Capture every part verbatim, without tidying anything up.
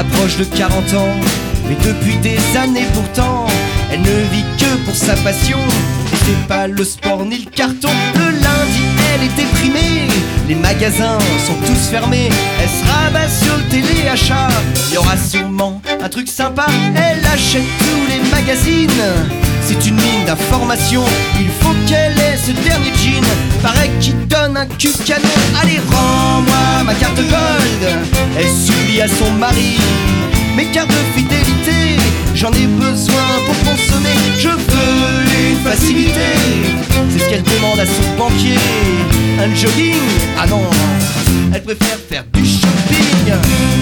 approche de quarante ans, mais depuis des années pourtant, elle ne vit que pour sa passion. Et c'est pas le sport ni le carton. Le lundi, elle est déprimée, les magasins sont tous fermés. Elle se rabat sur le téléachat, il y aura sûrement un truc sympa. Elle achète tous les magazines, c'est une mine d'informations. Il faut qu'elle ait ce dernier jean, paraît qu'il donne un cul canon. Allez, rends-moi ma carte gold, elle supplie à son mari. Mes cartes de fidélité, j'en ai besoin pour consommer. Je veux une facilité, c'est ce qu'elle demande à son banquier. Un jogging, ah non, elle préfère faire du shopping.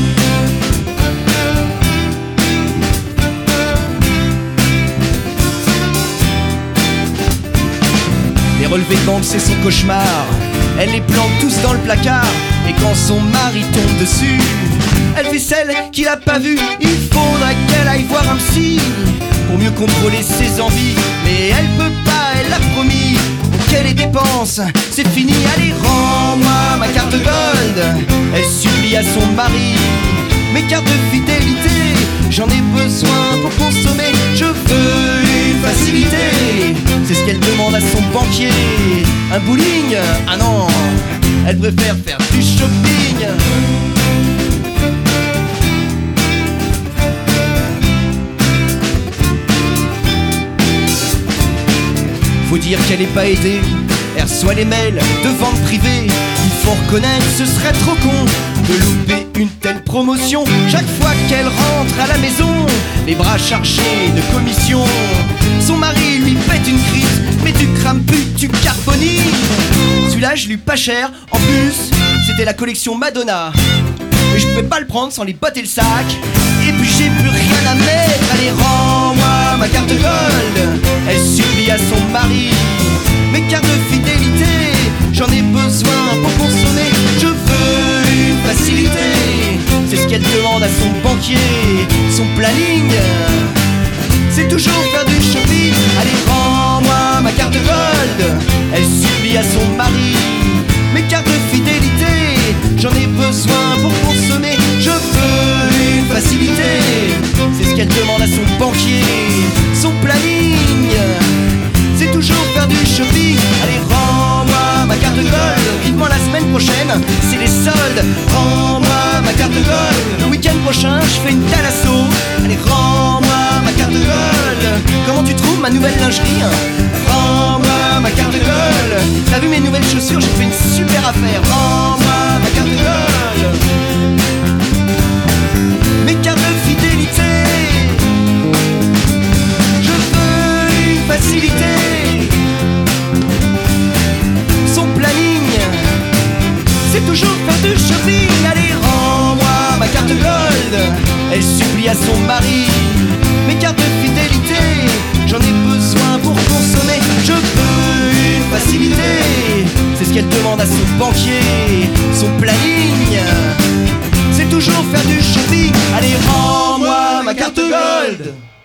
Les relevés de banque, c'est son cauchemar. Elle les plante tous dans le placard, et quand son mari tombe dessus, elle fait celle qu'il a pas vue. Il faudra qu'elle aille voir un psy pour mieux contrôler ses envies, mais elle peut pas, elle l'a promis. Qu'elle les dépense, c'est fini. Allez, rends-moi ma carte gold, elle supplie à son mari. Mes cartes de fidélité, j'en ai besoin pour consommer. Je veux une facilité, c'est ce qu'elle demande à son banquier. Un bowling, ah non, elle préfère faire du shopping. Faut dire qu'elle est pas aidée, elle reçoit les mails de vente privée. Il faut reconnaître, ce serait trop con de louper une telle promotion. Chaque fois qu'elle rentre à la maison, les bras chargés de commission, son mari lui pète une crise. Mais tu crames plus, tu carbonies. Celui-là je lui pas cher, en plus c'était la collection Madonna, mais je pouvais pas le prendre sans les bottes et le sac. Et puis j'ai plus rien à mettre. Allez, rends-moi ma carte gold, elle supplie à son mari. Mes cartes de fidélité, j'en ai besoin pour consommer. Je veux une facilité, c'est ce qu'elle demande à son banquier. Son planning, c'est toujours faire du shopping. Allez, rends-moi ma carte gold, elle supplie à son mari. Mes cartes de fidélité, j'en ai besoin pour consommer. Je veux une facilité, c'est ce qu'elle demande à son banquier. Son planning, c'est toujours faire du shopping. Allez, rends-moi ma carte gold, vivement la semaine prochaine, c'est les soldes. Rends-moi ma carte gold, le week-end prochain je fais une thalasso. Allez, rends-moi ma carte gold. Comment tu trouves ma nouvelle lingerie? Rends-moi ma carte gold. T'as vu mes nouvelles chaussures, j'ai fait une super affaire. Rends-moi ma carte gold. Mes cartes de fidélité, je veux une facilité. Son planning, c'est toujours faire du shopping. Allez, rends-moi ma carte gold, elle supplie à son mari. Mes cartes de fidélité, j'en ai besoin pour consommer. Je veux une facilité, c'est ce qu'elle demande à son banquier. Son planning, c'est toujours faire du shopping. Allez, rends-moi ma carte gold.